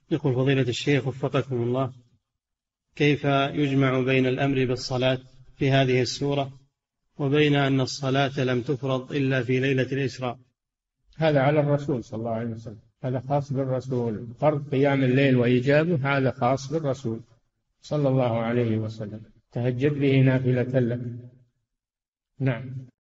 يقول فضيلة الشيخ وفقكم الله، كيف يجمع بين الأمر بالصلاة في هذه السورة وبين أن الصلاة لم تفرض إلا في ليلة الإسراء؟ هذا على الرسول صلى الله عليه وسلم، هذا خاص بالرسول، فرض قيام الليل وإيجابه هذا خاص بالرسول صلى الله عليه وسلم، تهجد به نافلة لك. نعم.